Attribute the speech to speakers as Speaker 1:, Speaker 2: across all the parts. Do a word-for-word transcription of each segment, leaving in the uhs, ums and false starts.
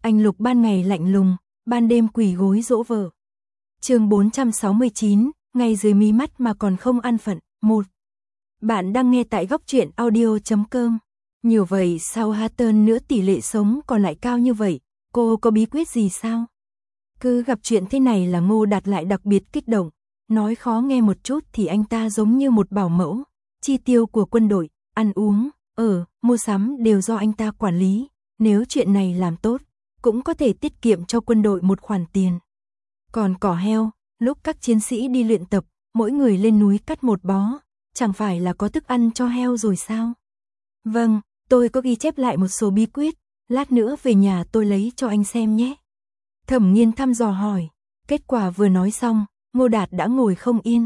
Speaker 1: Anh Lục ban ngày lạnh lùng, ban đêm quỳ gối dỗ vợ. Chương bốn trăm sáu mươi chín, ngay dưới mí mắt mà còn không an phận. một. Bạn đang nghe tại góc truyện audio chấm com. Nhiều vậy sao Hatton nữa tỷ lệ sống còn lại cao như vậy, cô có bí quyết gì sao? Cứ gặp chuyện thế này là Ngô Đạt lại đặc biệt kích động, nói khó nghe một chút thì anh ta giống như một bảo mẫu, chi tiêu của quân đội, ăn uống, ở, mua sắm đều do anh ta quản lý, nếu chuyện này làm tốt, cũng có thể tiết kiệm cho quân đội một khoản tiền. Còn cỏ heo, lúc các chiến sĩ đi luyện tập, mỗi người lên núi cắt một bó, chẳng phải là có thức ăn cho heo rồi sao? Vâng, tôi có ghi chép lại một số bí quyết, lát nữa về nhà tôi lấy cho anh xem nhé. Thẩm Nghiên thăm dò hỏi, kết quả vừa nói xong, Ngô Đạt đã ngồi không yên.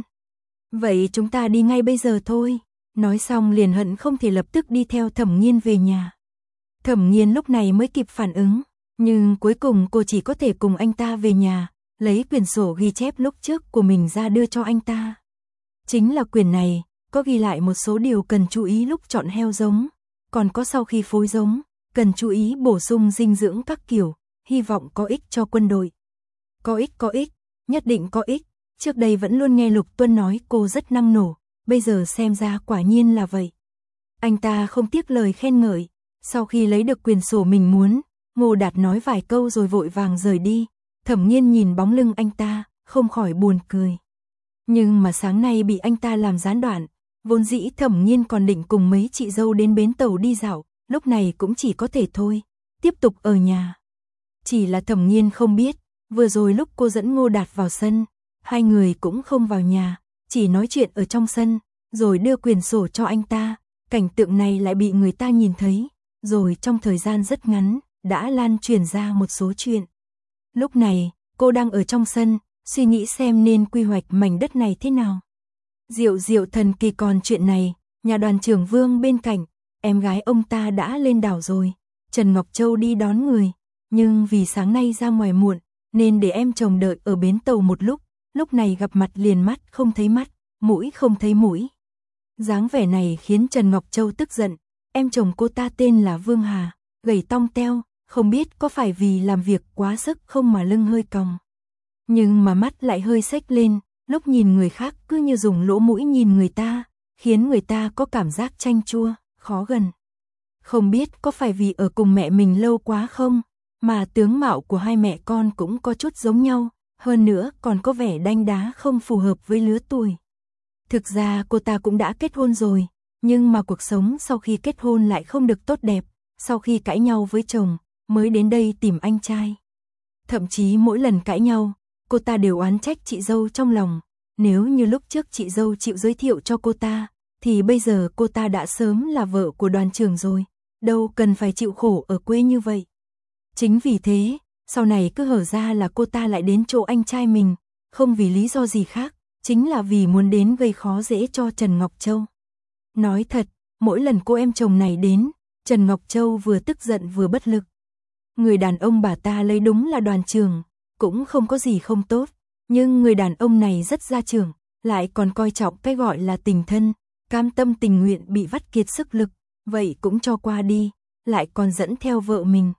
Speaker 1: Vậy chúng ta đi ngay bây giờ thôi, nói xong liền hận không thể lập tức đi theo Thẩm Nghiên về nhà. Thẩm Nghiên lúc này mới kịp phản ứng, nhưng cuối cùng cô chỉ có thể cùng anh ta về nhà, lấy quyển sổ ghi chép lúc trước của mình ra đưa cho anh ta. Chính là quyển này, có ghi lại một số điều cần chú ý lúc chọn heo giống, còn có sau khi phối giống, cần chú ý bổ sung dinh dưỡng các kiểu, hy vọng có ích cho quân đội. Có ích có ích, nhất định có ích, trước đây vẫn luôn nghe Lục Tuân nói cô rất năng nổ, bây giờ xem ra quả nhiên là vậy. Anh ta không tiếc lời khen ngợi, sau khi lấy được quyển sổ mình muốn, Ngô Đạt nói vài câu rồi vội vàng rời đi, Thẩm Nghiên nhìn bóng lưng anh ta, không khỏi buồn cười. Nhưng mà sáng nay bị anh ta làm gián đoạn, vốn dĩ Thẩm Nghiên còn định cùng mấy chị dâu đến bến tàu đi dạo, lúc này cũng chỉ có thể thôi, tiếp tục ở nhà. Chỉ là Thẩm Nghiên không biết, vừa rồi lúc cô dẫn Ngô Đạt vào sân, hai người cũng không vào nhà, chỉ nói chuyện ở trong sân, rồi đưa quyển sổ cho anh ta, cảnh tượng này lại bị người ta nhìn thấy, rồi trong thời gian rất ngắn, đã lan truyền ra một số chuyện. Lúc này, cô đang ở trong sân, suy nghĩ xem nên quy hoạch mảnh đất này thế nào. Diệu diệu thần kỳ, còn chuyện này, nhà đoàn trưởng Vương bên cạnh, em gái ông ta đã lên đảo rồi, Trần Ngọc Châu đi đón người, nhưng vì sáng nay ra ngoài muộn, nên để em chồng đợi ở bến tàu một lúc, lúc này gặp mặt liền mắt không thấy mắt, mũi không thấy mũi. Dáng vẻ này khiến Trần Ngọc Châu tức giận, em chồng cô ta tên là Vương Hà, gầy tong teo, không biết có phải vì làm việc quá sức không mà lưng hơi cong. Nhưng mà mắt lại hơi xếch lên, lúc nhìn người khác cứ như dùng lỗ mũi nhìn người ta, khiến người ta có cảm giác chanh chua, khó gần. Không biết có phải vì ở cùng mẹ mình lâu quá không, mà tướng mạo của hai mẹ con cũng có chút giống nhau, hơn nữa còn có vẻ đanh đá không phù hợp với lứa tuổi. Thực ra cô ta cũng đã kết hôn rồi, nhưng mà cuộc sống sau khi kết hôn lại không được tốt đẹp, sau khi cãi nhau với chồng, mới đến đây tìm anh trai. Thậm chí mỗi lần cãi nhau, cô ta đều oán trách chị dâu trong lòng, nếu như lúc trước chị dâu chịu giới thiệu cho cô ta, thì bây giờ cô ta đã sớm là vợ của đoàn trưởng rồi, đâu cần phải chịu khổ ở quê như vậy. Chính vì thế, sau này cứ hở ra là cô ta lại đến chỗ anh trai mình, không vì lý do gì khác, chính là vì muốn đến gây khó dễ cho Trần Ngọc Châu. Nói thật, mỗi lần cô em chồng này đến, Trần Ngọc Châu vừa tức giận vừa bất lực. Người đàn ông bà ta lấy đúng là đoàn trưởng, cũng không có gì không tốt, nhưng người đàn ông này rất gia trưởng, lại còn coi trọng cái gọi là tình thân, cam tâm tình nguyện bị vắt kiệt sức lực, vậy cũng cho qua đi, lại còn dẫn theo vợ mình.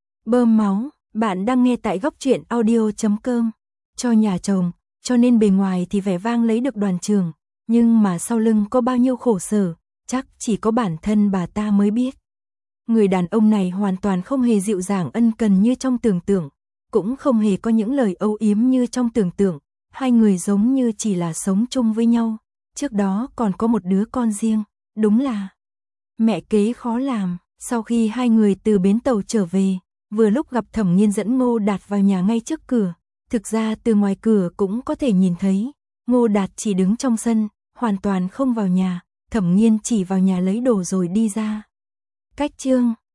Speaker 1: Bơm máu, bạn đang nghe tại góc truyện audio chấm com. Cho nhà chồng, cho nên bề ngoài thì vẻ vang lấy được đoàn trưởng, nhưng mà sau lưng có bao nhiêu khổ sở, chắc chỉ có bản thân bà ta mới biết. Người đàn ông này hoàn toàn không hề dịu dàng ân cần như trong tưởng tượng, cũng không hề có những lời âu yếm như trong tưởng tượng, hai người giống như chỉ là sống chung với nhau, trước đó còn có một đứa con riêng, đúng là mẹ kế khó làm. Sau khi hai người từ bến tàu trở về, vừa lúc gặp Thẩm Nghiên dẫn Ngô Đạt vào nhà ngay trước cửa, thực ra từ ngoài cửa cũng có thể nhìn thấy, Ngô Đạt chỉ đứng trong sân, hoàn toàn không vào nhà, Thẩm Nghiên chỉ vào nhà lấy đồ rồi đi ra. Cách chương